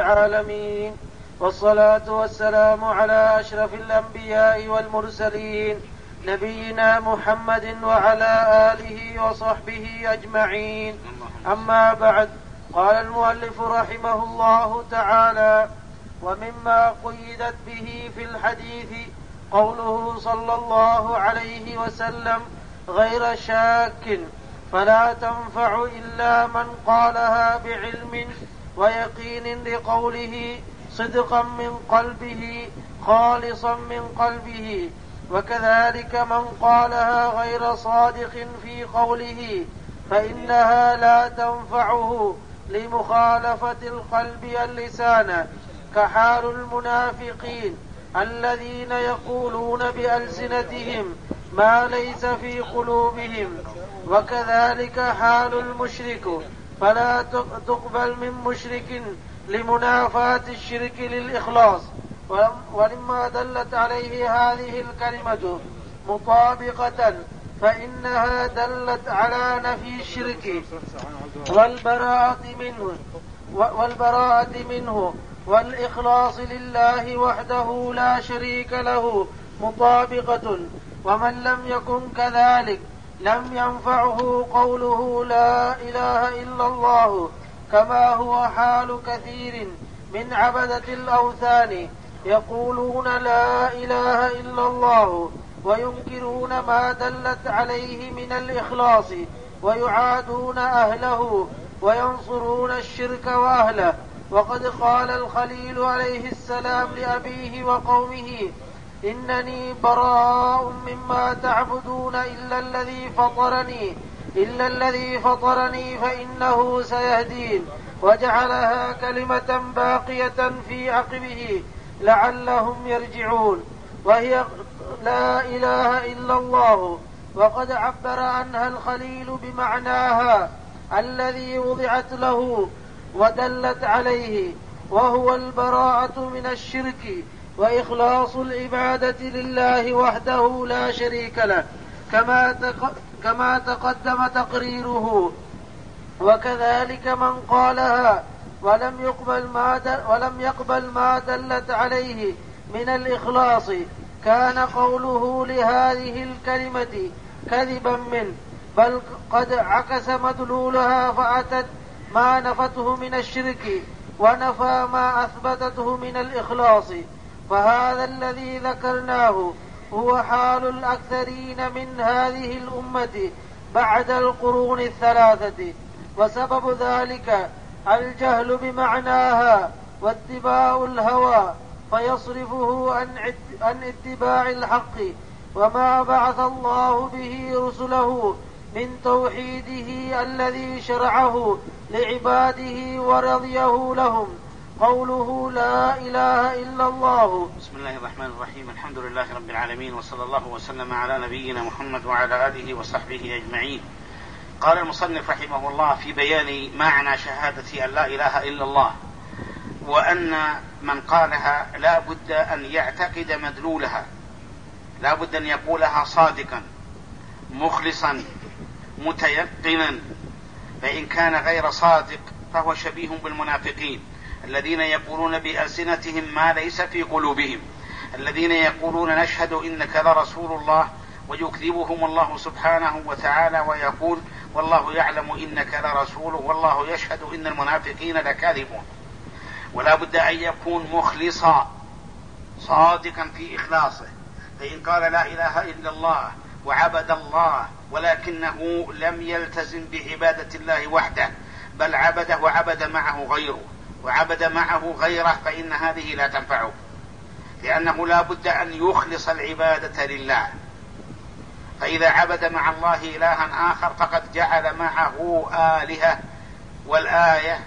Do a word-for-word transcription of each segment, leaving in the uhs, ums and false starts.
العالمين، والصلاة والسلام على أشرف الأنبياء والمرسلين نبينا محمد وعلى آله وصحبه أجمعين. أما بعد، قال المؤلف رحمه الله تعالى: ومما قيدت به في الحديث قوله صلى الله عليه وسلم: غير شاك، فلا تنفع إلا من قالها بعلم ويقين لقوله صدقا من قلبه خالصا من قلبه، وكذلك من قالها غير صادق في قوله فإنها لا تنفعه لمخالفة القلب اللسان، كحال المنافقين الذين يقولون بألسنتهم ما ليس في قلوبهم، وكذلك حال المشرك، فلا تقبل من مشرك لمنافاة الشرك للإخلاص. ولما دلت عليه هذه الكلمة مطابقة فإنها دلت على نفي الشرك والبراءة منه والبراءة منه والإخلاص لله وحده لا شريك له مطابقة. ومن لم يكن كذلك لم ينفعه قوله لا إله إلا الله، كما هو حال كثير من عبدة الأوثان يقولون لا إله إلا الله وينكرون ما دلت عليه من الإخلاص، ويعادون أهله وينصرون الشرك وأهله. وقد قال الخليل عليه السلام لأبيه وقومه: إنني براء مما تعبدون إلا الذي فطرني إلا الذي فطرني فإنه سيهدين، وجعلها كلمة باقية في عقبه لعلهم يرجعون، وهي لا إله إلا الله. وقد عبر عنها الخليل بمعناها الذي وضعت له ودلت عليه، وهو البراءة من الشرك وإخلاص العبادة لله وحده لا شريك له، كما كما تقدم تقريره. وكذلك من قالها ولم يقبل ما ولم يقبل ما دلت عليه من الإخلاص، كان قوله لهذه الكلمة كذبا منه، بل قد عكس مدلولها فأتت ما نفته من الشرك ونفى ما أثبتته من الإخلاص. فهذا الذي ذكرناه هو حال الأكثرين من هذه الأمة بعد القرون الثلاثة، وسبب ذلك الجهل بمعناها واتباع الهوى، فيصرفه عن اتباع الحق وما بعث الله به رسله من توحيده الذي شرعه لعباده ورضيه لهم. قوله لا إله إلا الله. بسم الله الرحمن الرحيم، الحمد لله رب العالمين، وصلى الله وسلم على نبينا محمد وعلى آله وصحبه أجمعين. قال المصنف رحمه الله في بيان معنى شهادة أن لا إله إلا الله، وأن من قالها لا بد أن يعتقد مدلولها، لا بد أن يقولها صادقا مخلصا متيقنا، فإن كان غير صادق فهو شبيه بالمنافقين الذين يقولون بألسنتهم ما ليس في قلوبهم، الذين يقولون نشهد إنك لرسول الله ويكذبهم الله سبحانه وتعالى ويقول والله يعلم إنك لرسوله والله يشهد إن المنافقين لكاذبون. ولا بد أن يكون مخلصا صادقا في إخلاصه، فإن قال لا إله إلا الله وعبد الله ولكنه لم يلتزم بعبادة الله وحده، بل عبده وعبد معه غيره وعبد معه غيره، فإن هذه لا تنفعه، لأنه لا بد أن يخلص العبادة لله. فإذا عبد مع الله إلها آخر فقد جعل معه آلهة. والآية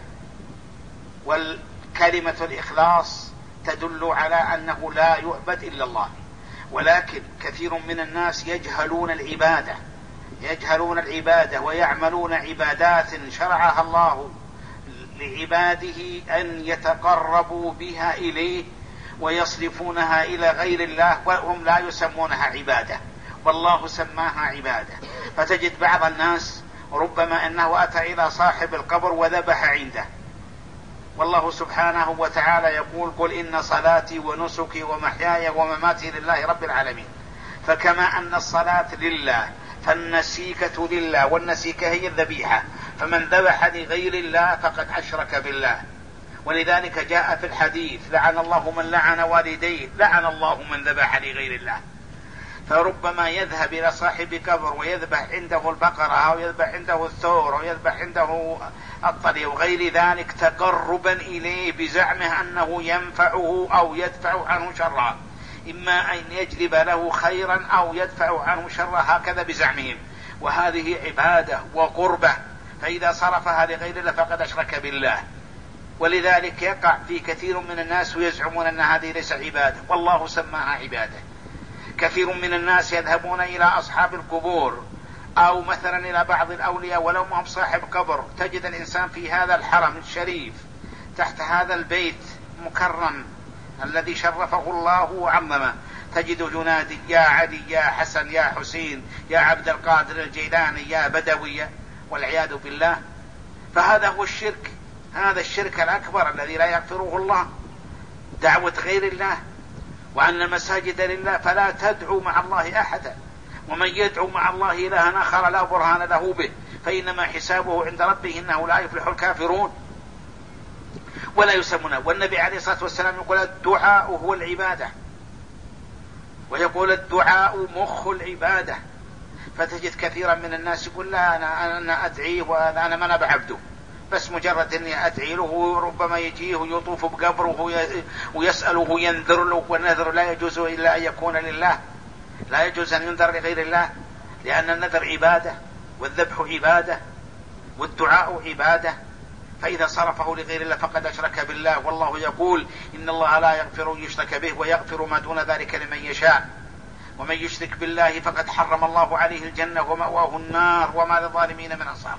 والكلمة الإخلاص تدل على أنه لا يعبد إلا الله، ولكن كثير من الناس يجهلون العبادة يجهلون العبادة ويعملون عبادات شرعها الله لعباده أن يتقربوا بها إليه ويصرفونها إلى غير الله، وهم لا يسمونها عبادة والله سماها عبادة. فتجد بعض الناس ربما أنه أتى إلى صاحب القبر وذبح عنده والله سبحانه وتعالى يقول قل إن صلاتي ونسكي ومحياي ومماتي لله رب العالمين. فكما أن الصلاة لله فالنسيكة لله، والنسيكة هي الذبيحة، فمن ذبح لغير الله فقد أشرك بالله. ولذلك جاء في الحديث لعن الله من لعن والديه، لعن الله من ذبح لغير الله. فربما يذهب إلى صاحب قبر ويذبح عنده البقرة أو يذبح عنده الثور أو يذبح عنده الطلي وغير ذلك تقربا إليه بزعمه أنه ينفعه أو يدفع عنه شرا، إما أن يجلب له خيرا أو يدفع عنه شرا، هكذا بزعمهم، وهذه عبادة وقربة، فإذا صرفها لغير الله فقد أشرك بالله. ولذلك يقع في كثير من الناس ويزعمون أن هذه ليس عبادة، والله سماها عبادة. كثير من الناس يذهبون إلى أصحاب القبور أو مثلا إلى بعض الأولياء ولو ما هم صاحب قبر، تجد الإنسان في هذا الحرم الشريف تحت هذا البيت مكرم الذي شرفه الله وعظمه، تجد ينادي يا علي يا حسن يا حسين يا عبد القادر الجيلاني يا بدوي، والعياذ بالله. فهذا هو الشرك، هذا الشرك الأكبر الذي لا يغفره الله، دعوة غير الله. وأن المساجد لله فلا تدعو مع الله أحدا، ومن يدعو مع الله إلها آخر لا برهان له به فإنما حسابه عند ربه إنه لا يفلح الكافرون ولا يسمونه. والنبي عليه الصلاة والسلام يقول الدعاء هو العبادة، ويقول الدعاء مخ العبادة. فتجد كثيرا من الناس يقول لا أنا, أنا أدعيه وأنا ما أنا بعبده، بس مجرد أني أدعي له ربما يجيه ويطوف بقبره ويسأله ينذر له، والنذر لا يجوز إلا أن يكون لله، لا يجوز أن ينذر لغير الله، لأن النذر عبادة والذبح عبادة والدعاء عبادة. فإذا صرفه لغير الله فقد أشرك بالله. والله يقول إن الله لا يغفر يشرك به ويغفر ما دون ذلك لمن يشاء، ومن يشرك بالله فقد حرم الله عليه الجنة ومأواه النار وما للظالمين من أنصار.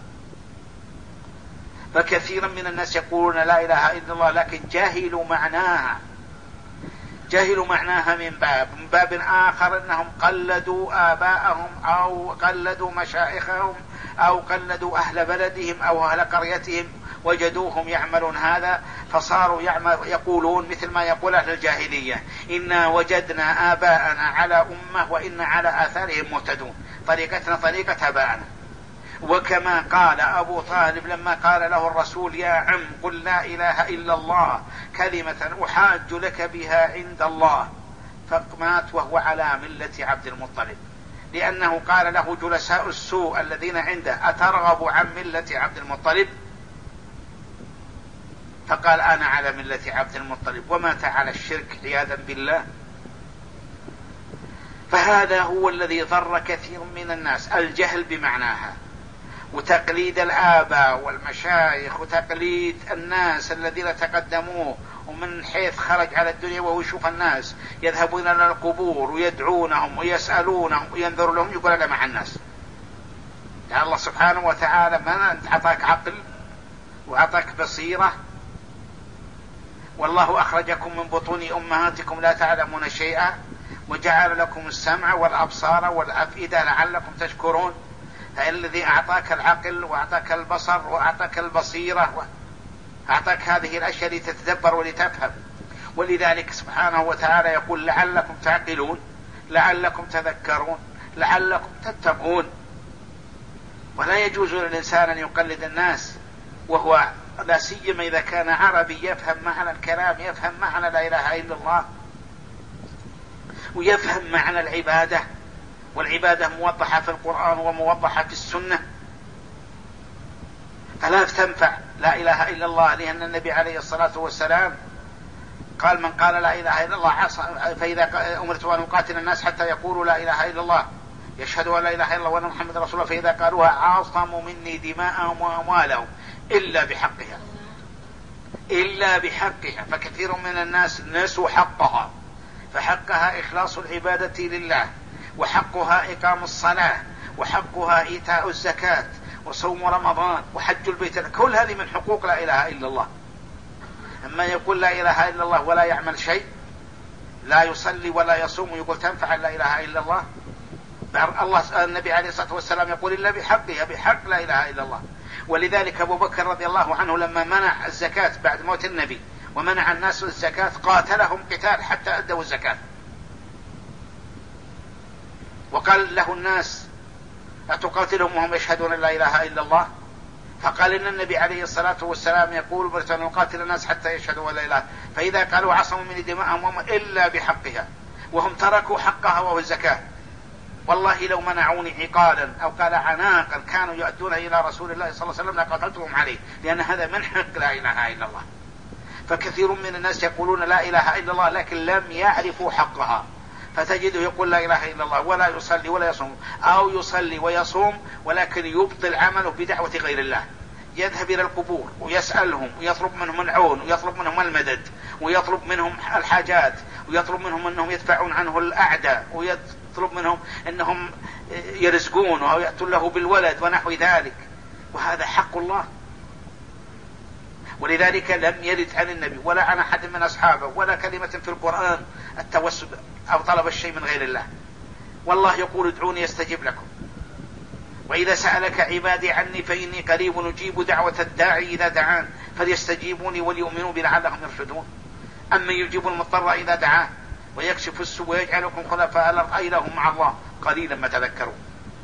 فكثيرا من الناس يقولون لا إله إلا الله لكن جاهلوا معناها، جاهلوا معناها من باب من باب آخر أنهم قلدوا آباءهم أو قلدوا مشايخهم أو قلدوا أهل بلدهم أو أهل قريتهم، وجدوهم يعملون هذا فصاروا يعمل يقولون مثل ما يقول أهل الجاهلية إنا وجدنا آباءنا على أمة وإنا على آثارهم مهتدون، طريقتنا طريقة آباءنا. وكما قال أبو طالب لما قال له الرسول يا عم قل لا إله إلا الله كلمة أحاج لك بها عند الله، فمات وهو على ملة عبد المطلب، لأنه قال له جلساء السوء الذين عنده أترغب عن ملة عبد المطلب؟ فقال أنا على ملة عبد المطلب، ومات على الشرك عياذا بالله. فهذا هو الذي ضر كثير من الناس، الجهل بمعناها، وتقليد الآباء والمشايخ، وتقليد الناس الذين تقدموه، ومن حيث خرج على الدنيا وهو يشوف الناس يذهبون إلى القبور ويدعونهم ويسألونهم وينذر لهم، يقول أنا مع الناس. يعني الله سبحانه وتعالى ما أعطاك عقل وأعطاك بصيرة؟ والله أخرجكم من بطون أمهاتكم لا تعلمون شيئا وجعل لكم السمع والأبصار والأفئدة لعلكم تشكرون. الذي أعطاك العقل وأعطاك البصر وأعطاك البصيرة وأعطاك هذه الأشياء لتتدبر ولتفهم. ولذلك سبحانه وتعالى يقول لعلكم تعقلون، لعلكم تذكرون، لعلكم تتقون. ولا يجوز للإنسان أن يقلد الناس، وهو لا سيما إذا كان عربي يفهم معنى الكلام، يفهم معنى لا إله إلا الله، ويفهم معنى العبادة، والعبادة موضحة في القرآن وموضحة في السنة، فلا تنفع لا إله إلا الله، لأن النبي عليه الصلاة والسلام قال من قال لا إله إلا الله فإذا أمرت أن أقاتل الناس حتى يقولوا لا إله إلا الله يشهدوا أن لا إله إلا الله وأن محمد رسول الله، فإذا قالوها عاصموا مني دماءهم وأموالهم إلا بحقها، إلا بحقها. فكثير من الناس نسوا حقها، فحقها إخلاص العبادة لله، وحقها إقام الصلاة، وحقها إيتاء الزكاة، وصوم رمضان، وحج البيت، كل هذه من حقوق لا إله إلا الله. أما يقول لا إله إلا الله ولا يعمل شيء، لا يصلي ولا يصوم، يقول تنفع لا إله إلا الله؟ الله النبي عليه الصلاة والسلام يقول إلا بحقها، بحق لا إله إلا الله. ولذلك أبو بكر رضي الله عنه لما منع الزكاة بعد موت النبي ومنع الناس الزكاة قاتلهم قتال حتى أدوا الزكاة، وقال له الناس أتقاتلهم وهم يشهدون لا إله إلا الله؟ فقال إن النبي عليه الصلاة والسلام يقول برسل نقاتل الناس حتى يشهدوا لا إله، فإذا قالوا عصموا من دماءهم إلا بحقها، وهم تركوا حقها وهو الزكاة. والله لو منعوني عقالا أو قال عناقا كانوا يؤدون إلى رسول الله صلى الله عليه وسلم لقاتلتهم عليه، لأن هذا من حق لا إله إلا الله. فكثير من الناس يقولون لا إله إلا الله لكن لم يعرفوا حقها، فتجده يقول لا إله إلا الله ولا يصلي ولا يصوم، أو يصلي ويصوم ولكن يبطل عمله بدعوة غير الله، يذهب إلى القبور ويسألهم ويطلب منهم العون ويطلب منهم المدد ويطلب منهم الحاجات ويطلب منهم أنهم يدفعون عنه الأعداء ويطلب منهم أنهم يرزقون أو يأتون له بالولد ونحو ذلك، وهذا حق الله. ولذلك لم يرد عن النبي ولا عن أحد من أصحابه ولا كلمة في القرآن التوسل أو طلب الشيء من غير الله. والله يقول ادعوني يستجب لكم، وإذا سألك عبادي عني فإني قريب نجيب دعوة الداعي إذا دعان فليستجيبوني وليؤمنوا بي لعلهم يرشدون. أما يجيب المضطر إذا دعاه ويكشف السوء ويجعلكم خلفاء الأرض أإله مع الله قليلا ما تذكرون.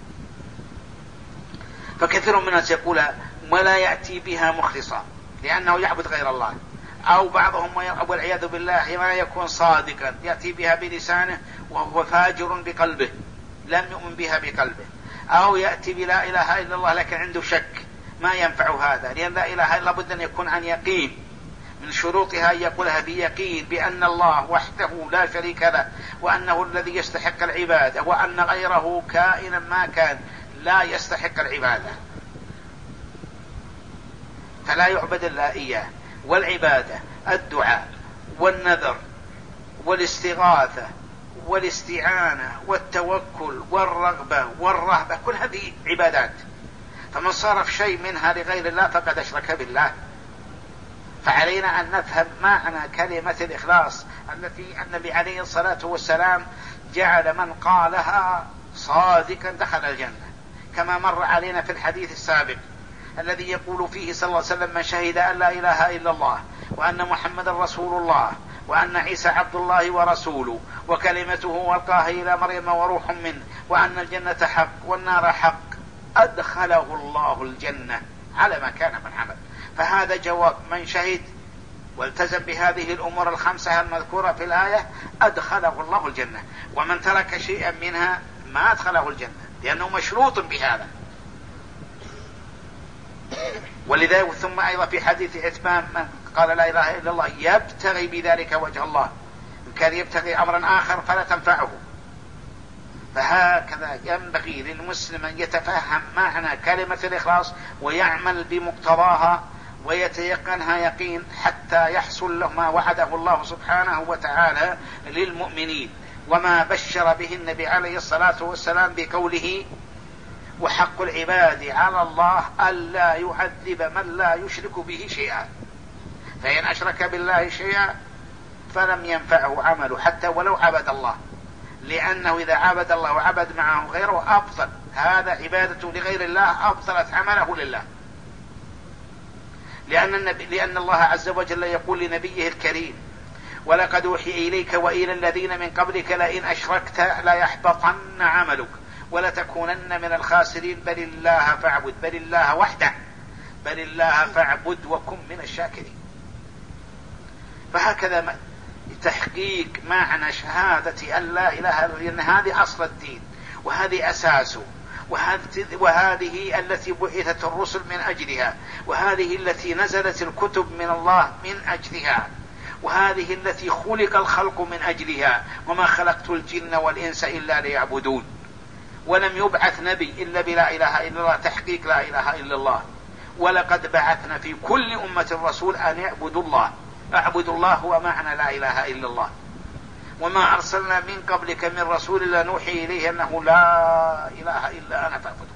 فكثير من الناس يقول ولا يأتي بها مخلصا لأنه يعبد غير الله، أو بعضهم والعياذ بالله ما يكون صادقا يأتي بها بلسانه وهو فاجر بقلبه لم يؤمن بها بقلبه، أو يأتي بلا إله إلا الله لكن عنده شك، ما ينفع هذا، لأن لا إله إلا بد أن يكون عن يقين، من شروطها أن يقولها بيقين بأن الله وحده لا شريك له وأنه الذي يستحق العبادة وأن غيره كائنا ما كان لا يستحق العبادة، فلا يعبد إلا إياه. والعبادة الدعاء والنذر والاستغاثة والاستعانة والتوكل والرغبة والرهبة كل هذه عبادات، فمن صرف شيء منها لغير الله فقد أشرك بالله. فعلينا أن نفهم معنى كلمة الإخلاص التي النبي عليه الصلاة والسلام جعل من قالها صادقا دخل الجنة، كما مر علينا في الحديث السابق الذي يقول فيه صلى الله عليه وسلم من شهد أن لا إله إلا الله وأن محمد رسول الله وأن عيسى عبد الله ورسوله وكلمته ألقاها إلى مريم وروح منه وأن الجنة حق والنار حق أدخله الله الجنة على ما كان من عمل. فهذا جواب من شهد والتزم بهذه الأمور الخمسة المذكورة في الآية أدخله الله الجنة، ومن ترك شيئا منها ما أدخله الجنة لأنه مشروط بهذا. ولذلك ثم أيضا في حديث عثمان من قال لا إله إلا الله يبتغي بذلك وجه الله، إن كان يبتغي أمرا آخر فلا تنفعه. فهكذا ينبغي للمسلم أن يتفهم معنى كلمة الإخلاص ويعمل بمقتضاها ويتيقنها يقين حتى يحصل له ما وعده الله سبحانه وتعالى للمؤمنين، وما بشر به النبي عليه الصلاة والسلام بقوله وحق العباد على الله ألا يعذب من لا يشرك به شيئا، فإن أشرك بالله شيئا فلم ينفعه عمله حتى ولو عبد الله، لأنه إذا عبد الله وعبد معه غيره أبطل، هذا عبادته لغير الله أبطلت عمله لله. لأن, النبي لأن الله عز وجل يقول لنبيه الكريم ولقد أوحي إليك وإلى الذين من قبلك لئن أشركت ليحبطن عملك ولتكونن من الخاسرين بل الله فاعبد بل الله وحده بل الله فاعبد وكن من الشاكرين. فهكذا تحقيق معنى شهادة أن لا إله إلا الله، لأن هذه أصل الدين وهذه أساسه، وهذه التي بعثت الرسل من أجلها، وهذه التي نزلت الكتب من الله من أجلها، وهذه التي خلق الخلق من أجلها، وما خلقت الجن والإنس إلا ليعبدون. ولم يبعث نبي إلا بلا إله إلا الله، تحقيق لا إله إلا الله. ولقد بعثنا في كل أمة رسول أن يعبدوا الله، اعبدوا الله هو معنى لا إله إلا الله. وما أرسلنا من قبلك من رسول إلا نوحي إليه أنه لا إله إلا أنا فاعبدوا.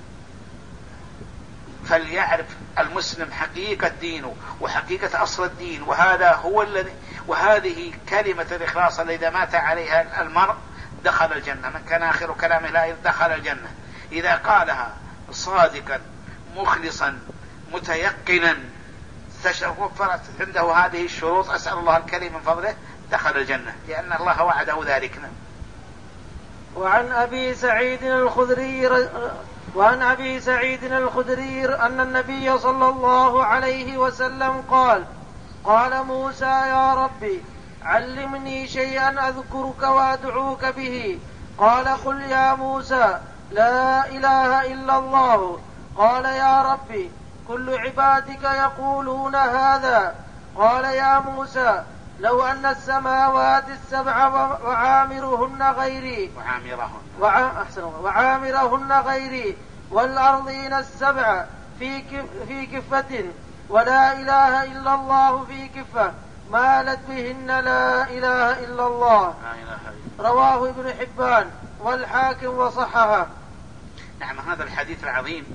فليعرف المسلم حقيقة دينه وحقيقة أصل الدين، وهذا هو الذي وهذه كلمة الإخلاص التي إذا مات عليها المرء دخل الجنة، من كان آخر كلامه لا دخل الجنة إذا قالها صادقا مخلصا متيقنا وفرت عنده هذه الشروط، أسأل الله الكريم من فضله، دخل الجنة، لأن الله وعده ذلك. وعن أبي سعيد الخدري وعن أبي سعيد الخدري أن النبي صلى الله عليه وسلم قال: قال موسى: يا ربي علمني شيئا أذكرك وأدعوك به. قال: قل يا موسى لا إله إلا الله. قال: يا ربي كل عبادك يقولون هذا. قال: يا موسى لو أن السماوات السبع وعامرهن غيري وعامرهن, وعامرهن غيري والأرضين السبع في في كفة ولا إله إلا الله في كفة مالت بهن لا إله إلا الله. رواه ابن حبان والحاكم وصححه. نعم، هذا الحديث العظيم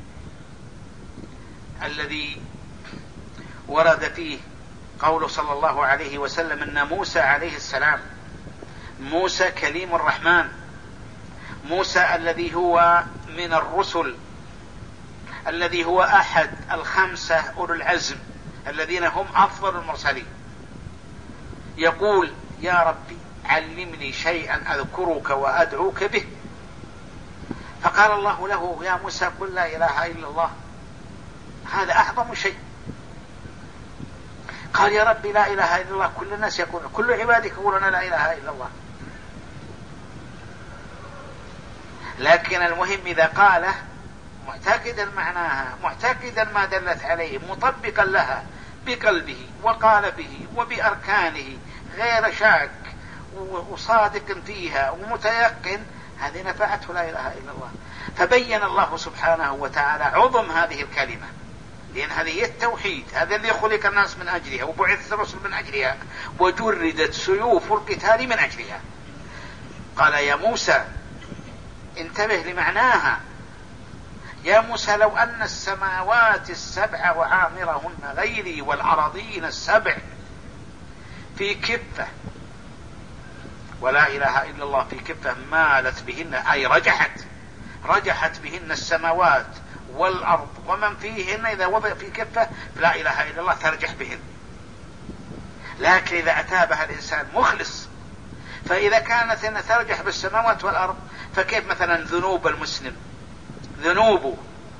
الذي ورد فيه قول صلى الله عليه وسلم أن موسى عليه السلام، موسى كليم الرحمن، موسى الذي هو من الرسل، الذي هو أحد الخمسة أولو العزم الذين هم أفضل المرسلين، يقول: يا ربي علمني شيئا أذكرك وأدعوك به. فقال الله له: يا موسى قل لا إله إلا الله، هذا أعظم شيء. قال: يا ربي لا إله إلا الله كل الناس يقول، كل عبادك يقولون لا إله إلا الله. لكن المهم إذا قاله معتقدا معناها، معتقدا ما دلت عليه، مطبقا لها بقلبه وقال به وبأركانه غير شاك وصادق فيها ومتيقن، هذه نفعته لا إله إلا الله. فبين الله سبحانه وتعالى عظم هذه الكلمة، لأن هذه هي التوحيد، هذا اللي خلق الناس من أجلها وبعث الرسل من أجلها وجردت سيوف القتال من أجلها. قال: يا موسى انتبه لمعناها، يا موسى لو أن السماوات السبع وعامرهن غيري والأراضين السبع في كفة ولا إله إلا الله في كفة مالت بهن، أي رجحت رجحت بهن السماوات والأرض ومن فيهن، إذا وضع في كفة فلا إله إلا الله ترجح بهن. لكن إذا أتى بها الإنسان مخلص، فإذا كانت إن ترجح بالسماوات والأرض، فكيف مثلا ذنوب المسلم، ذنوبه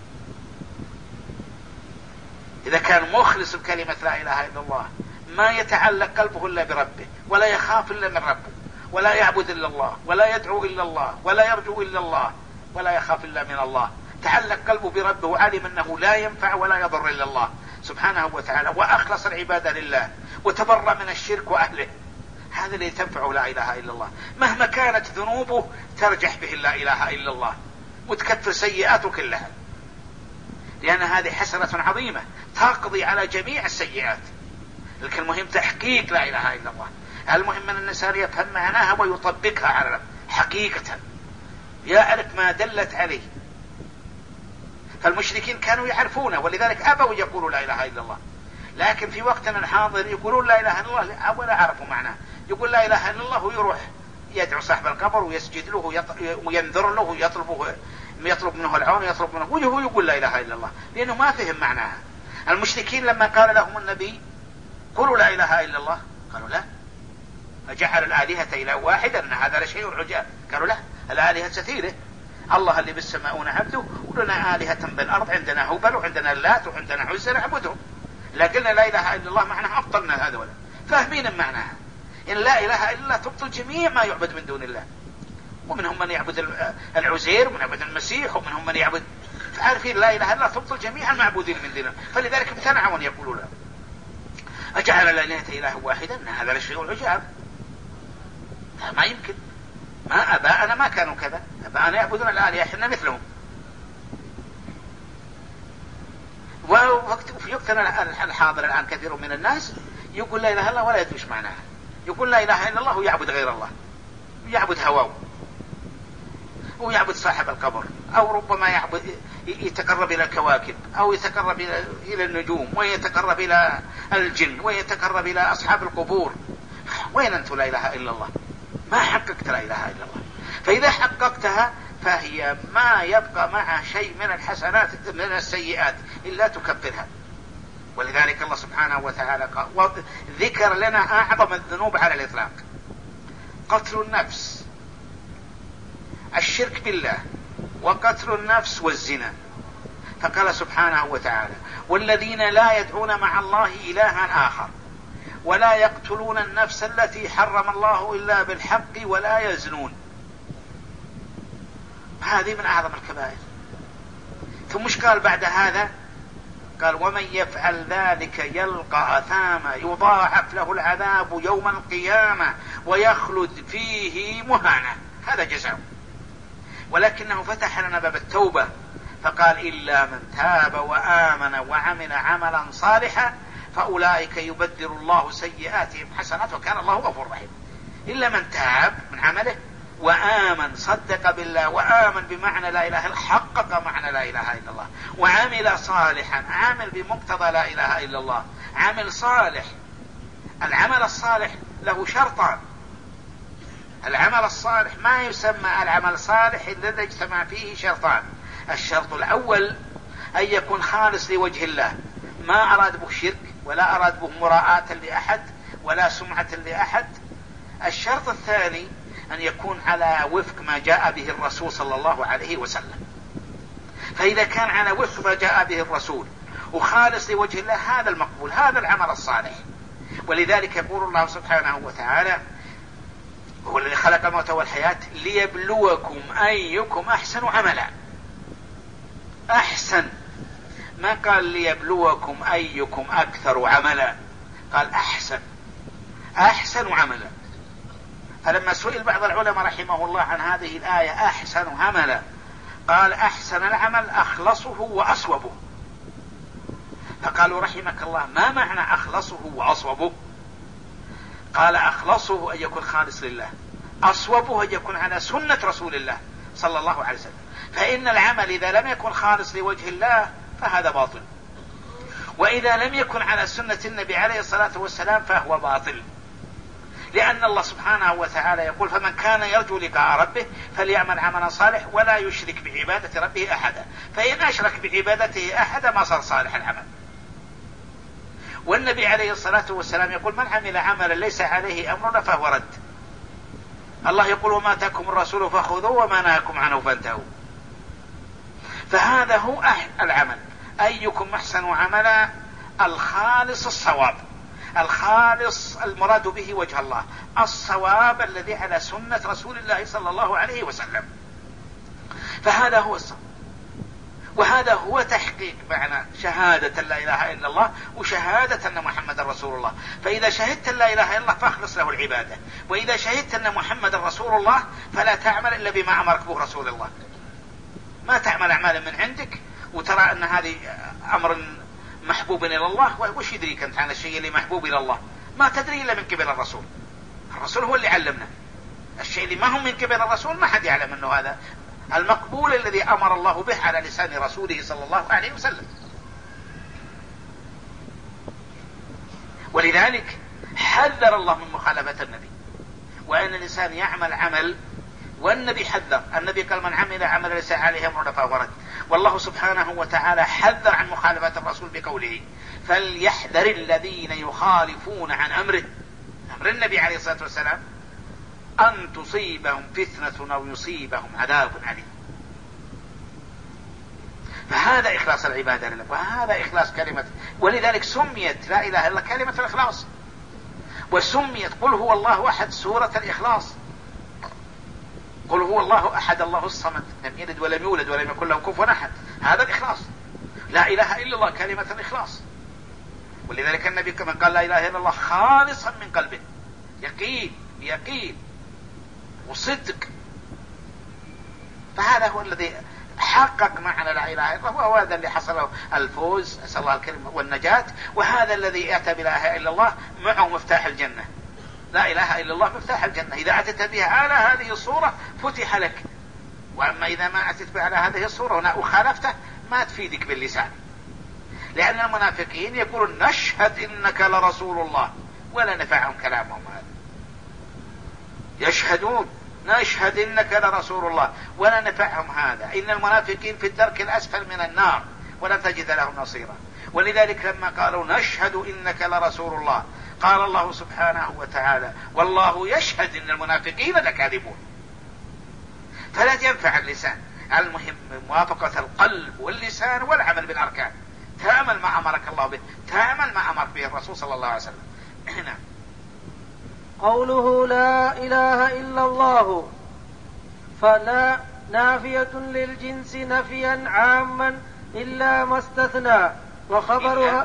إذا كان مخلص بكلمة لا إله إلا الله ما يتعلق قلبه إلا بربه، ولا يخاف إلا من ربه، ولا يعبد إلا الله، ولا يدعو إلا الله، ولا يرجو إلا الله، ولا يخاف إلا من الله، تعلق قلبه بربه وعلم أنه لا ينفع ولا يضر إلا الله سبحانه وتعالى، وأخلص العبادة لله وتبرأ من الشرك وأهله، هذا اللي تنفعه لا إله إلا الله. مهما كانت ذنوبه ترجح به لا إله إلا الله وتكفر سيئاته كلها، لأن هذه حسنة عظيمة تقضي على جميع السيئات. لكن المهم تحقيق لا إله إلا الله، المهم أن الإنسان يفهم معناها ويطبقها على حقيقة، يعرف ما دلت عليه. فالمشركين كانوا يعرفونه ولذلك أبوا يقولوا لا إله إلا الله، لكن في وقتنا الحاضر يقولون لا إله إلا الله ولا عرفوا معناه. يقول لا إله إلا الله ويروح يدعو صاحب القبر ويسجد له وينذر له ويطلبه يطلب منه العون ويطلب منه، وهو يقول لا إله إلا الله لأنه ما فهم معناها. المشركين لما قال لهم النبي قولوا لا إله إلا الله قالوا لا، فجعل الآلهة إله واحدا أن هذا لشيء عجاب. قالوا لا، الآلهة كثيرة، الله اللي بالسماء نعبده، ولنا آلهة بالأرض، عندنا هبل وعندنا اللات وعندنا عزى نعبدهم. لا قلنا لا إله إلا الله معناها أبطلنا هذا ولا فاهمين معناها. إن لا إله إلا الله تبطل جميع ما يعبد من دون الله، ومنهم من يعبد العزير ومن يعبد المسيح ومنهم من يعبد، فعارفين لا إله إلا الله تبطل جميع المعبودين من دونه، فلذلك امتنعوا أن يقولوا لا. أجعل الآلهة إله واحدا أن هذا لشيء عجاب، ما يمكن، ما أباءنا ما كانوا كذا، أباءنا يعبدون الآلهة إحنا مثلهم. وفي وقتنا الحاضر الآن كثير من الناس يقول لا إله إلا الله ولا يدري ايش معناها، يقول لا إله إلا الله ويعبد غير الله، يعبد هواه ويعبد صاحب القبر، أو ربما يعبد يتقرب إلى الكواكب أو يتقرب إلى النجوم ويتقرب إلى الجن ويتقرب إلى أصحاب القبور. وين أنت لا إله إلا الله؟ ما حققت لا إله إلا الله. فإذا حققتها فهي ما يبقى معها شيء من الحسنات من السيئات إلا تكفرها، ولذلك الله سبحانه وتعالى قال ذكر لنا أعظم الذنوب على الإطلاق: قتل النفس، الشرك بالله، وقتل النفس، والزنا. فقال سبحانه وتعالى: والذين لا يدعون مع الله إلها آخر ولا يقتلون النفس التي حرم الله إلا بالحق ولا يزنون. هذه من أعظم الكبائر. ثم مش قال بعد هذا؟ قال: ومن يفعل ذلك يلقى أثاما يضاعف له العذاب يوم القيامة ويخلد فيه مهانا. هذا جزاء. ولكنه فتح لنا باب التوبة فقال: إلا من تاب وآمن وعمل عملا صالحا فأولئك يبدل الله سيئاتهم حسنات وكان الله غفور رحيم. إلا من تاب من عمله وآمن، صدق بالله، وآمن بمعنى لا إله إلا، حقق معنى لا إله إلا الله، وعمل صالحا، عمل بمقتضى لا إله إلا الله، عمل صالح. العمل الصالح له شرطان. العمل الصالح ما يسمى العمل الصالح إلا اجتمع فيه شرطان. الشرط الأول أن يكون خالص لوجه الله، ما أراد به شرك ولا أراد به مراءة لأحد ولا سمعة لأحد. الشرط الثاني أن يكون على وفق ما جاء به الرسول صلى الله عليه وسلم. فإذا كان على وفق ما جاء به الرسول وخالص لوجه الله هذا المقبول، هذا العمل الصالح. ولذلك يقول الله سبحانه وتعالى: هو الذي خلق الموت والحياة ليبلوكم أيكم أحسن عملا. أحسن، ما قال ليبلوكم أيكم أكثر عملا، قال أحسن، أحسن عملا. فلما سئل بعض العلماء رحمه الله عن هذه الآية أحسن عملا، قال: أحسن العمل أخلصه وأصوبه. فقالوا رحمك الله: ما معنى أخلصه وأصوبه؟ قال: أخلصه أن يكون خالص لله، أصوبه أن يكون على سنة رسول الله صلى الله عليه وسلم. فإن العمل إذا لم يكن خالص لوجه الله فهذا باطل، وإذا لم يكن على سنة النبي عليه الصلاة والسلام فهو باطل. لأن الله سبحانه وتعالى يقول: فمن كان يرجو لقاء ربه فليعمل عملا صالح ولا يشرك بعبادة ربه أحدا. فإن أشرك بعبادته أحدا ما صار صالح العمل. والنبي عليه الصلاة والسلام يقول: من عمل عملا ليس عليه أمرنا فهو رد. الله يقول: وما آتاكم الرسول فخذوه وما نهاكم عنه فانتهوا. فهذا هو العمل. أيكم أحسن عملا، الخالص الصواب، الخالص المراد به وجه الله، الصواب الذي على سنة رسول الله صلى الله عليه وسلم. فهذا هو الصواب، وهذا هو تحقيق معنى شهادة لا إله إلا الله وشهادة أن محمد رسول الله. فإذا شهدت لا إله إلا الله فاخلص له العبادة، وإذا شهدت أن محمد رسول الله فلا تعمل إلا بما أمرك به رسول الله. ما تعمل أعمالا من عندك وترى أن هذه أمر محبوب إلى الله، وش يدريك أنت عن الشيء اللي محبوب إلى الله؟ ما تدري إلا من قبل الرسول. الرسول هو اللي علمنا الشيء اللي ما هم من قبل الرسول، ما حد يعلم أنه هذا المقبول الذي أمر الله به على لسان رسوله صلى الله عليه وسلم. ولذلك حذر الله من مخالفة النبي، وأن الإنسان يعمل عمل والنبي حذر. النبي قال: من عمل عمل ليس عليه أمرنا فهو رد. والله سبحانه وتعالى حذر عن مخالفة الرسول بقوله: فليحذر الذين يخالفون عن أمره، أمر النبي عليه الصلاة والسلام، أن تصيبهم فتنة أو يصيبهم عذاب عليم. فهذا إخلاص العبادة لله، وهذا إخلاص كلمة. ولذلك سميت لا إله إلا كلمة الإخلاص، وسميت قل هو الله أحد سورة الإخلاص. قل هو الله أحد الله الصمد لم يلد ولم يولد ولم يكن له كفوا أحد. هذا الإخلاص، لا إله إلا الله كلمة الإخلاص. ولذلك النبي كما قال: لا إله إلا الله خالصا من قلبه، يقين يقين وصدق. فهذا هو الذي حقق معنى لا إله إلا الله، وهو هذا اللي حصله الفوز، أسأل الله الكريم، والنجاة. وهذا الذي أتى بلا إله إلا الله معه مفتاح الجنة. لا إله إلا الله مفتاح الجنة، إذا أتت بها على هذه الصورة فتح لك. وأما إذا ما أتت بها على هذه الصورة وخالفته ما تفيدك باللسان. لأن المنافقين يقولون: نشهد إنك لرسول الله، ولا نفعهم كلامهم هذا. يشهدون: نشهد إنك لرسول الله، ولا نفعهم هذا. إن المنافقين في الدرك الأسفل من النار، ولن تجد لهم نصيرا. ولذلك لما قالوا نشهد إنك لرسول الله قال الله سبحانه وتعالى والله يشهد إن المنافقين لكاذبون. فلا ينفع اللسان، المهم موافقة القلب واللسان والعمل بالأركان. تعمل ما أمرك الله به، تعمل ما أمر به الرسول صلى الله عليه وسلم. هنا قوله لا إله إلا الله فلا نافية للجنس نفيا عاما إلا ما استثنى، وخبرها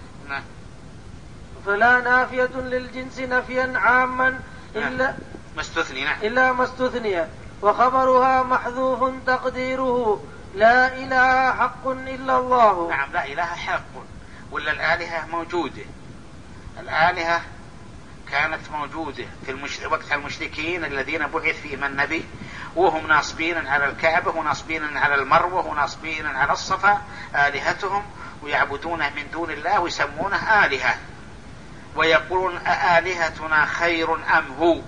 فلا نافية للجنس نفيا عاما إلا ما استثني إلا ما استثني، وخبرها محذوف تقديره لا إله حق إلا الله. نعم لا إله حق، ولا الآلهة موجودة. الآلهة كانت موجودة في المش... وقت المشركين الذين بعث فيهم النبي، وهم ناصبين على الكعبة وناصبين على المروة وناصبين على الصفا آلهتهم، ويعبدونه من دون الله ويسمونه آلهة، ويقولون آلهتنا خير أم هو،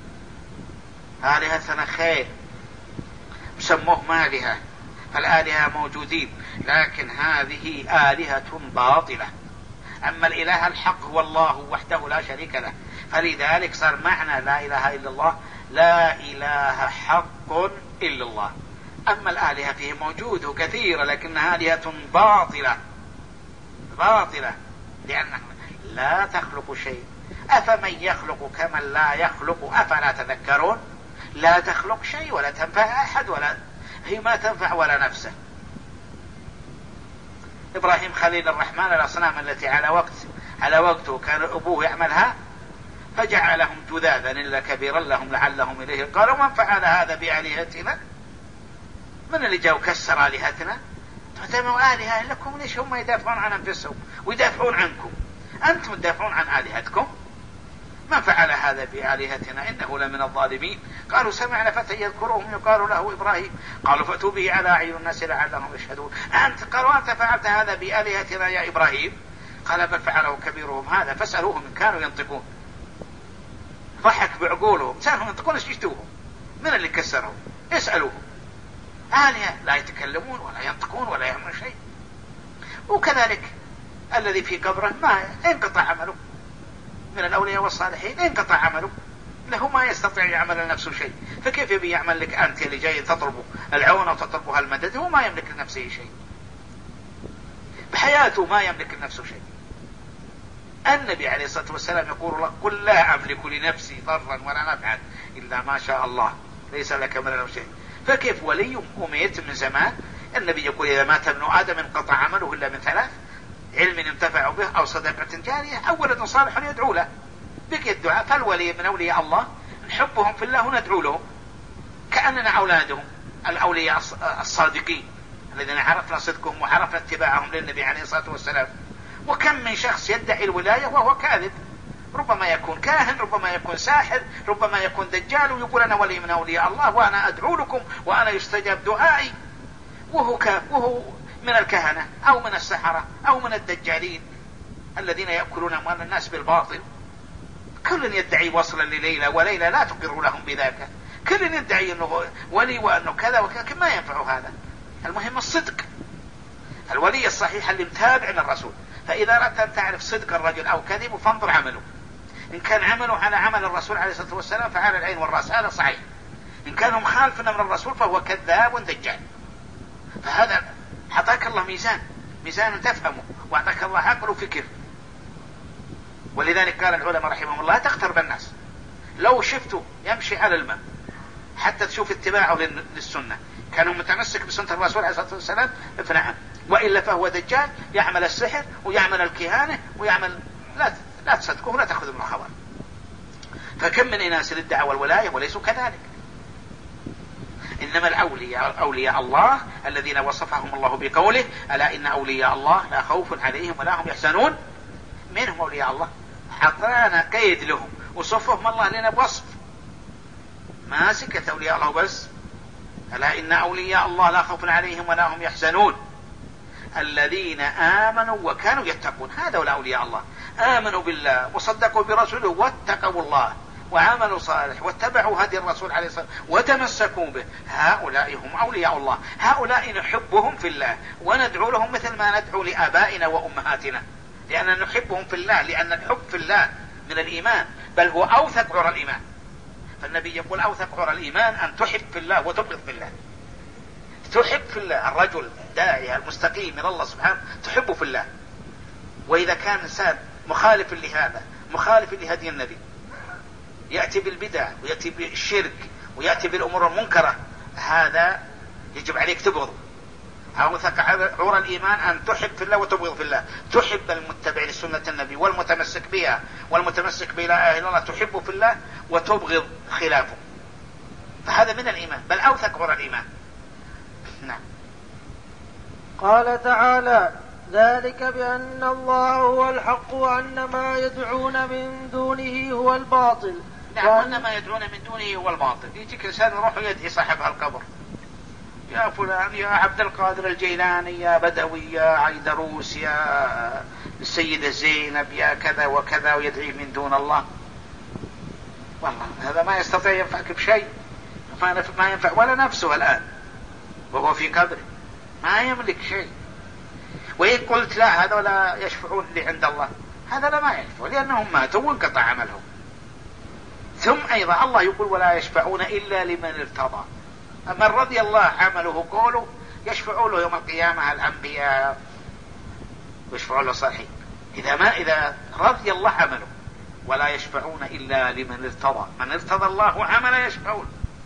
آلهتنا خير، سموهم آلهة. فالآلهة موجودين، لكن هذه آلهة باطلة. أما الإله الحق هو الله وحده لا شريك له، فلذلك صار معنى لا إله إلا الله لا إله حق إلا الله. أما الآلهة فيه موجود كثيرة لكنها آلهة باطلة باطلة لأنها لا تخلق شيء. أفمن يخلق كمن لا يخلق أفلا تذكرون. لا تخلق شيء ولا تنفع أحد، ولا هي ما تنفع ولا نفسه. إبراهيم خليل الرحمن الأصنام التي على وقت على وقته كان أبوه يعملها فجعلهم جذاذا إلا كبيرا لهم لعلهم إليه قالوا من فعل هذا بآلهتنا؟ من اللي جاء وكسر آلهتنا؟ تعتبروا آلهة لكم، ليش هم يدافعون عن أنفسهم ويدافعون عنكم؟ أنتم تدافعون عن آلهتكم. من فعل هذا بآلهتنا إنه لمن الظالمين. قالوا سمعنا فتى يذكرهم يقال له إبراهيم قالوا فأتوا به على أعين الناس لعلهم يشهدون. أنت قالوا أنت فعلت هذا بآلهتنا يا إبراهيم؟ قال بل فعله كبيرهم هذا فاسألوهم إن كانوا ينطقون. ضحك بعقولهم، سألهم ينطقون ايش يشتوهم؟ من اللي كسرهم؟ اسألوهم. آلهة لا يتكلمون ولا ينطقون ولا يعملون شيء. وكذلك الذي في قبره ما انقطع عمله من الأولياء والصالحين، انقطع عمله، له ما يستطيع يعمل لنفسه شيء، فكيف يبي يعمل لك أنت اللي جاي تطلبه العون وتطلبها المدد؟ هو ما يملك لنفسه شيء، بحياته ما يملك لنفسه شيء. النبي عليه الصلاة والسلام يقول لك قل لا أملك لنفسي ضرا ولا نفعا إلا ما شاء الله ليس لك من الأمر شيء. فكيف ولي وميت من زمان؟ النبي يقول إذا مات ابن آدم انقطع عمله إلا من ثلاث: علم ينتفع به أو صدقة جارية أو ولد صالح يدعو له. بقي الدعاء. فالولي من أولياء الله نحبهم في الله وندعو لهم كأننا أولادهم، الأولياء الصادقين الذين عرفنا صدقهم وعرفنا اتباعهم للنبي عليه الصلاة والسلام. وكم من شخص يدعي الولاية وهو كاذب، ربما يكون كاهن، ربما يكون ساحر، ربما يكون دجال، ويقول أنا ولي من أولياء الله وأنا أدعو لكم وأنا يستجاب دعائي، وهو, وهو من الكهنة أو من السحرة أو من الدجالين الذين يأكلون أموال الناس بالباطل. كل يدعي وصلا لليلى وليلى لا تقر لهم بذاك، كل يدعي أنه ولي وأنه كذا وكذا، ما ينفع هذا. المهم الصدق، الولي الصحيح اللي متابع للرسول. فإذا أردت أن تعرف صدق الرجل أو كذبه فانظر عمله. إن كان عمله على عمل الرسول عليه الصلاة والسلام فعلى العين والرأس، هذا صحيح. إن كان مخالف من الرسول فهو كذاب ودجال. فهذا حطاك الله ميزان، ميزان تفهمه، وأعطاك الله عقل وفكر. ولذلك قال العلماء رحمهم الله تقترب الناس لو شفته يمشي على الماء حتى تشوف اتباعه للسنة، كانوا متمسك بسنة الرسول عليه الصلاة والسلام فنعم، وإلا فهو دجال يعمل السحر ويعمل الكهانة ويعمل، لا لا تصدقوه ولا تأخذوا من الخبر. فكم من إناس للدعوة والولاية وليسوا كذلك. إنما الأولياء أولياء الله الذين وصفهم الله بقوله ألا إن أولياء الله لا خوف عليهم ولا هم يحزنون. من هم أولياء الله؟ حطانا قيد لهم وصفهم الله لنا بوصف، ما سكت أولياء الله بس. ألا إن أولياء الله لا خوف عليهم ولا هم يحزنون الذين آمنوا وكانوا يتقون. هذا ولا أولياء الله، آمنوا بالله وصدقوا برسوله واتقوا الله وعملوا صالح واتبعوا هدي الرسول عليه الصلاة والسلام وتمسكوا به، هؤلاء هم أولياء الله. هؤلاء نحبهم في الله وندعو لهم مثل ما ندعو لآبائنا وأمهاتنا، لأننا نحبهم في الله، لأن الحب في الله من الإيمان، بل هو أوثق عرى الإيمان. فالنبي يقول أوثق عرى الإيمان أن تحب في الله وتبغض في الله. تحب في الله الرجل الداعي المستقيم من الله سبحانه تحبه في الله، وإذا كان إنسان مخالف لهذا مخالف لهدي النبي، يأتي بالبدع ويأتي بالشرك ويأتي بالأمور المنكرة، هذا يجب عليك تبغضه. أوثق عرى الإيمان أن تحب في الله وتبغض في الله. تحب المتبع لسنة النبي والمتمسك بها والمتمسك بلا إله إلا الله، تحب في الله وتبغض خلافه، فهذا من الإيمان، بل أوثق عرى الإيمان. نعم. قال تعالى: ذلك بأن الله هو الحق وأن ما يدعون من دونه هو الباطل. نعم، وأن ما يدعون من دونه هو الباطل. يجيك إنسان يروح يدعي صاحب هالقبر، يا فلان، يا عبد القادر الجيلاني، يا بدوي، يا عيدروس، يا السيدة زينب، يا كذا وكذا، ويدعي من دون الله. والله هذا ما يستطيع ينفعك بشيء، ما ينفع ولا نفسه الآن وهو في قبره، ما يملك شيء. وإن قلت لا هذا ولا يشفعون لي عند الله، هذا لا ما يشفعون لأنهم ماتوا وانقطع عملهم. ثم أيضا الله يقول: ولا يشفعون إلا لمن ارتضى. من رضي الله عمله قوله يشفعوا له يوم القيامة الأنبياء ويشفعوا له صالحين. إذا ما إذا رضي الله عمله، ولا يشفعون إلا لمن ارتضى، من ارتضى الله عمله يشفعون.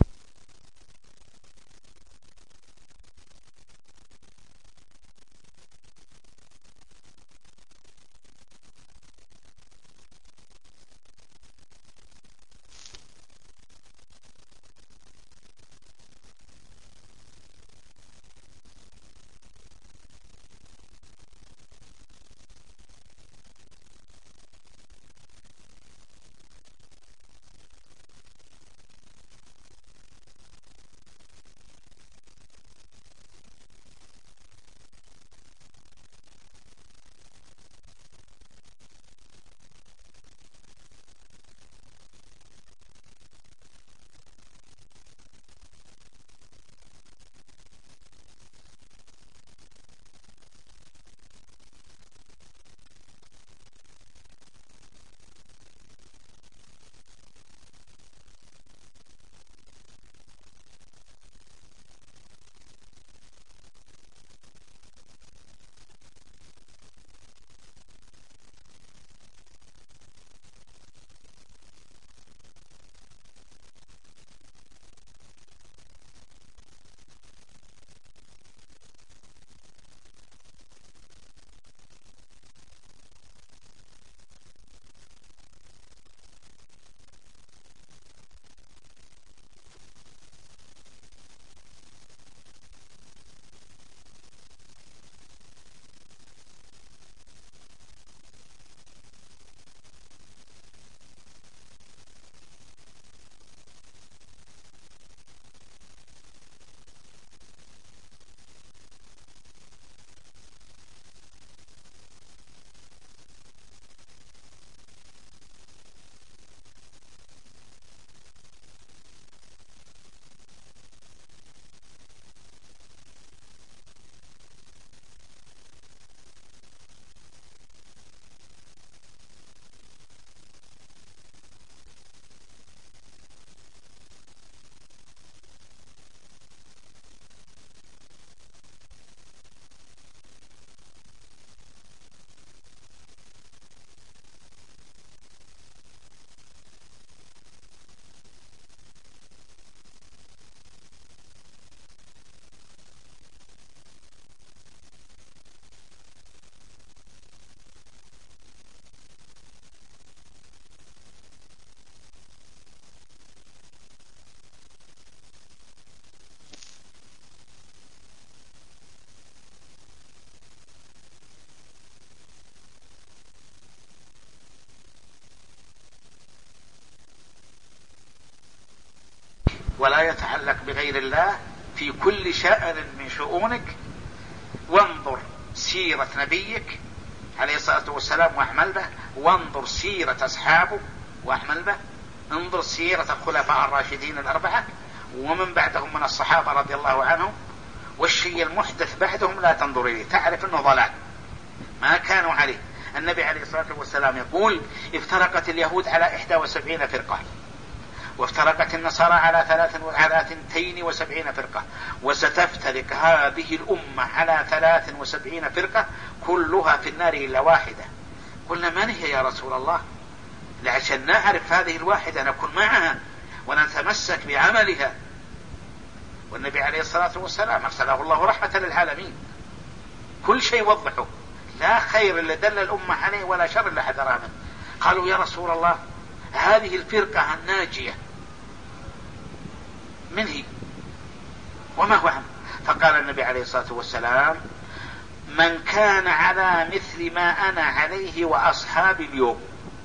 ولا يتعلق بغير الله في كل شأن من شؤونك. وانظر سيرة نبيك عليه الصلاة والسلام واعمل به، وانظر سيرة أصحابه واعمل به. انظر سيرة الخلفاء الراشدين الأربعة ومن بعدهم من الصحابة رضي الله عنهم، والشيء المحدث بعدهم لا تنظر إليه، تعرف أنه ضلال ما كانوا عليه. النبي عليه الصلاة والسلام يقول افترقت اليهود على إحدى وسبعين فرقة، وافترقت النصارى على ثلاث على ثنتين وسبعين فرقة، وستفترق هذه الأمة على ثلاث وسبعين فرقة كلها في النار إلا واحدة. قلنا من هي يا رسول الله؟ لعشان نعرف هذه الواحدة نكون معها ونتمسك بعملها. والنبي عليه الصلاة والسلام أرسله الله رحمة للعالمين، كل شيء وضحه، لا خير إلا دل الأمة عليه ولا شر إلا حذرها منه. قالوا يا رسول الله هذه الفرقة الناجية من هي وما هو عم؟ فقال النبي عليه الصلاة والسلام من كان على مثل ما أنا عليه وأصحابي اليوم،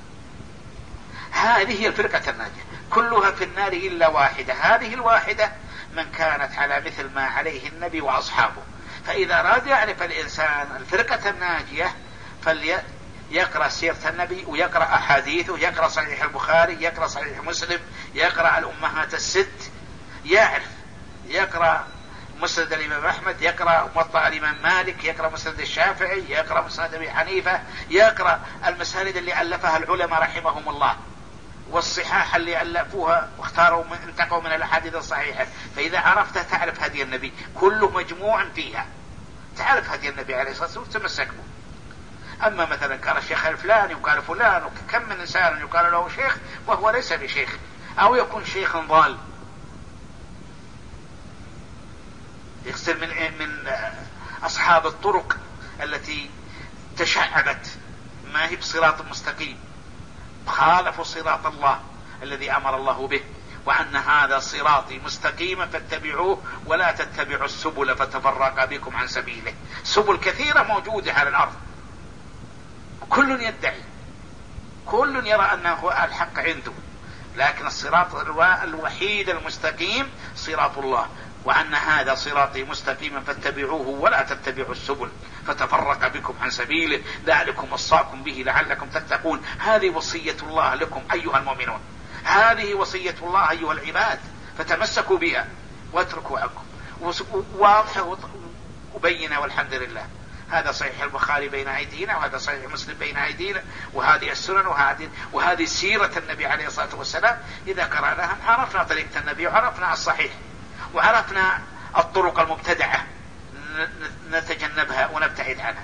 هذه هي الفرقة الناجية، كلها في النار إلا واحدة، هذه الواحدة من كانت على مثل ما عليه النبي وأصحابه. فإذا أراد يعرف الإنسان الفرقة الناجية فليقرأ سيرة النبي ويقرأ أحاديثه، يقرأ صحيح البخاري، يقرأ صحيح مسلم، يقرأ الأمهات الست، يعرف، يقرأ مسند الإمام أحمد، يقرأ موطأ الإمام مالك، يقرأ مسند الشافعي، يقرأ مسند أبي حنيفة، يقرأ المساند اللي ألفها العلماء رحمهم الله، والصحاح اللي ألفوها واختاروا من انتقوا من الأحاديث الصحيحة. فإذا عرفت تعرف هدي النبي كله مجموع فيها، تعرف هدي النبي عليه الصلاة والسلام تمسك به. أما مثلا قال الشيخ الفلاني وقال فلان، وكم من إنسان يقال له شيخ وهو ليس بشيخ، أو يكون شيخ ضال يغسل من من أصحاب الطرق التي تشعبت ما هي بصراط مستقيم، خالفوا صراط الله الذي أمر الله به، وأن هذا صراطي مستقيما فاتبعوه ولا تتبعوا السبل فتفرق بكم عن سبيله. سبل كثيرة موجودة على الأرض، كل يدعي، كل يرى أنه الحق عنده، لكن الصراط الوحيد المستقيم صراط الله، وأن هذا صراطي مستقيما فاتبعوه ولا تتبعوا السبل فتفرق بكم عن سبيله ذلكم وصاكم به لعلكم تتقون. هذه وصية الله لكم أيها المؤمنون، هذه وصية الله أيها العباد، فتمسكوا بها واتركوا عنكم. واضحة وبينة والحمد لله. هذا صحيح البخاري بين أيدينا، وهذا صحيح مسلم بين أيدينا، وهذه السنن، وهذه وهذه سيرة النبي عليه الصلاة والسلام. إذا قرأناها عرفنا طريقة النبي وعرفنا الصحيح وعرفنا الطرق المبتدعة نتجنبها ونبتعد عنها.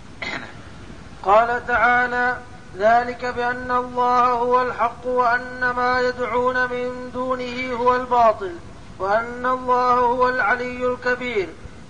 قال تعالى ذلك بأن الله هو الحق وأن ما يدعون من دونه هو الباطل وأن الله هو العلي الكبير.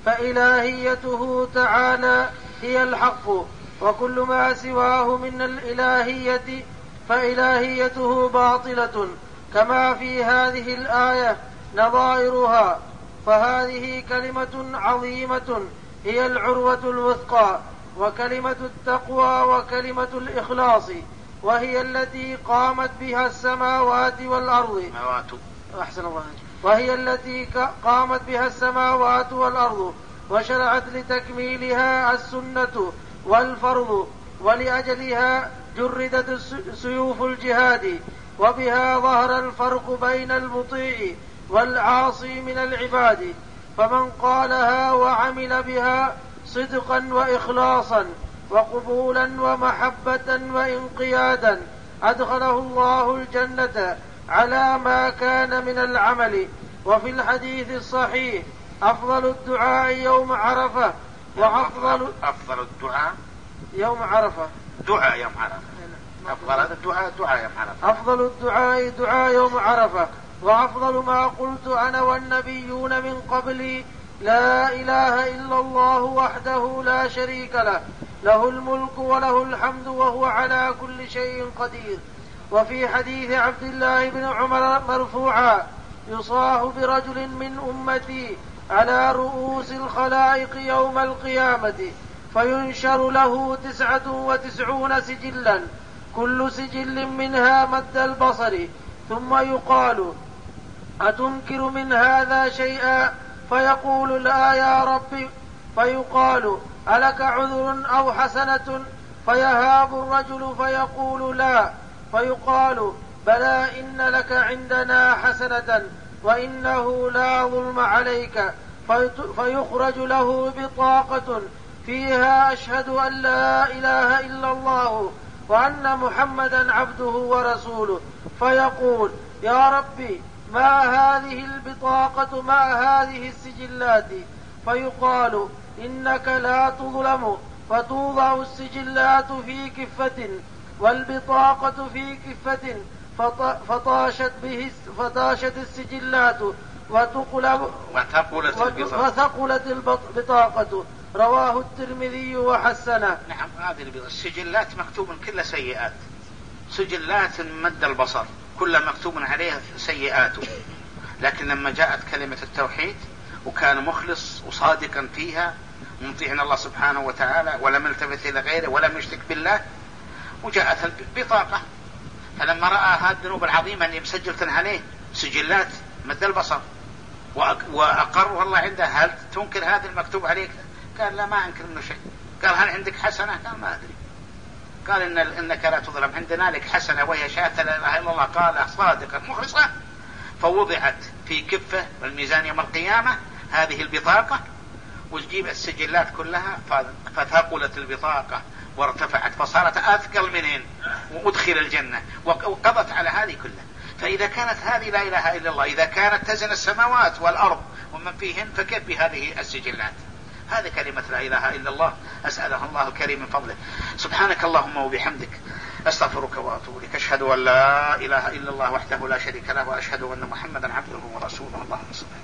فإلهيته تعالى هي الحق، وكل ما سواه من الإلهية فإلهيته باطلة، كما في هذه الآية نظائرها. فهذه كلمة عظيمة هي العروة الوثقى، وكلمة التقوى وكلمة الإخلاص، وهي التي قامت بها السماوات والأرض. أحسن الله. وهي التي قامت بها السماوات والأرض، وشرعت لتكميلها السنة والفرض، ولأجلها جردت سيوف الجهاد، وبها ظهر الفرق بين المطيع والعاصي من العباد. فمن قالها وعمل بها صدقا وإخلاصا وقبولا ومحبة وانقيادا أدخله الله الجنة على ما كان من العمل. وفي الحديث الصحيح أفضل الدعاء يوم عرفة، وأفضل أفضل الدعاء يوم عرفة دعاء يوم عرفة أفضل الدعاء دعاء يوم عرفة أفضل الدعاء دعاء يوم عرفة، وأفضل ما قلت أنا والنبيون من قبلي لا إله إلا الله وحده لا شريك له، له الملك وله الحمد وهو على كل شيء قدير. وفي حديث عبد الله بن عمر مرفوعا يصاح برجل من أمتي على رؤوس الخلائق يوم القيامة فينشر له تسعة وتسعون سجلا، كل سجل منها مد البصر، ثم يقال أتنكر من هذا شيئا؟ فيقول لا يا رب. فيقال ألك عذر أو حسنة؟ فيهاب الرجل فيقول لا. فيقال بلى إن لك عندنا حسنة وإنه لا ظلم عليك، فيخرج له بطاقة فيها أشهد أن لا إله إلا الله وأن محمدا عبده ورسوله، فيقول يا ربي ما هذه البطاقة ما هذه السجلات؟ فيقال إنك لا تظلم، فتوضع السجلات في كفة والبطاقة في كفة، فطاشت به فطاشت السجلات وتقلب وثقلت البطاقة. رواه الترمذي وحسنه. نعم، هذه السجلات مكتوب كل سيئات، سجلات مد البصر كلها مكتوب عليها سيئاته، لكن لما جاءت كلمة التوحيد وكان مخلص وصادقا فيها مطيعا الله سبحانه وتعالى ولم يلتفت إلى غيره ولم يشرك بالله، وجاءت البطاقة، فلما رأى هذه الذنوب العظيمة اللي مسجلة عليه سجلات مد البصر وأقره الله عنده، هل تنكر هذا المكتوب عليك؟ قال لا، ما أنكر منه شيء. قال هل عندك حسنة؟ قال ما أدري. قال إن إنك لا تظلم، عندنا لك حسنة وهي شهادة لا إله إلا الله، قال صادقا مخلصا. فوضعت في كفة والميزان يوم القيامة هذه البطاقة، وتجيب السجلات كلها، فثقلت البطاقة وارتفعت فصارت أثقل منهن، وأدخل الجنة وقضت على هذه كلها. فإذا كانت هذه لا إله إلا الله، إذا كانت تزن السماوات والأرض ومن فيهن، فكيف بهذه السجلات؟ هذه كلمة لا إله إلا الله، أسأله الله الكريم من فضله. سبحانك اللهم وبحمدك، أستغفرك وأتوب إليك، أشهد أن لا إله إلا الله وحده لا شريك له، وأشهد أن محمدا عبده ورسوله. اللهم صل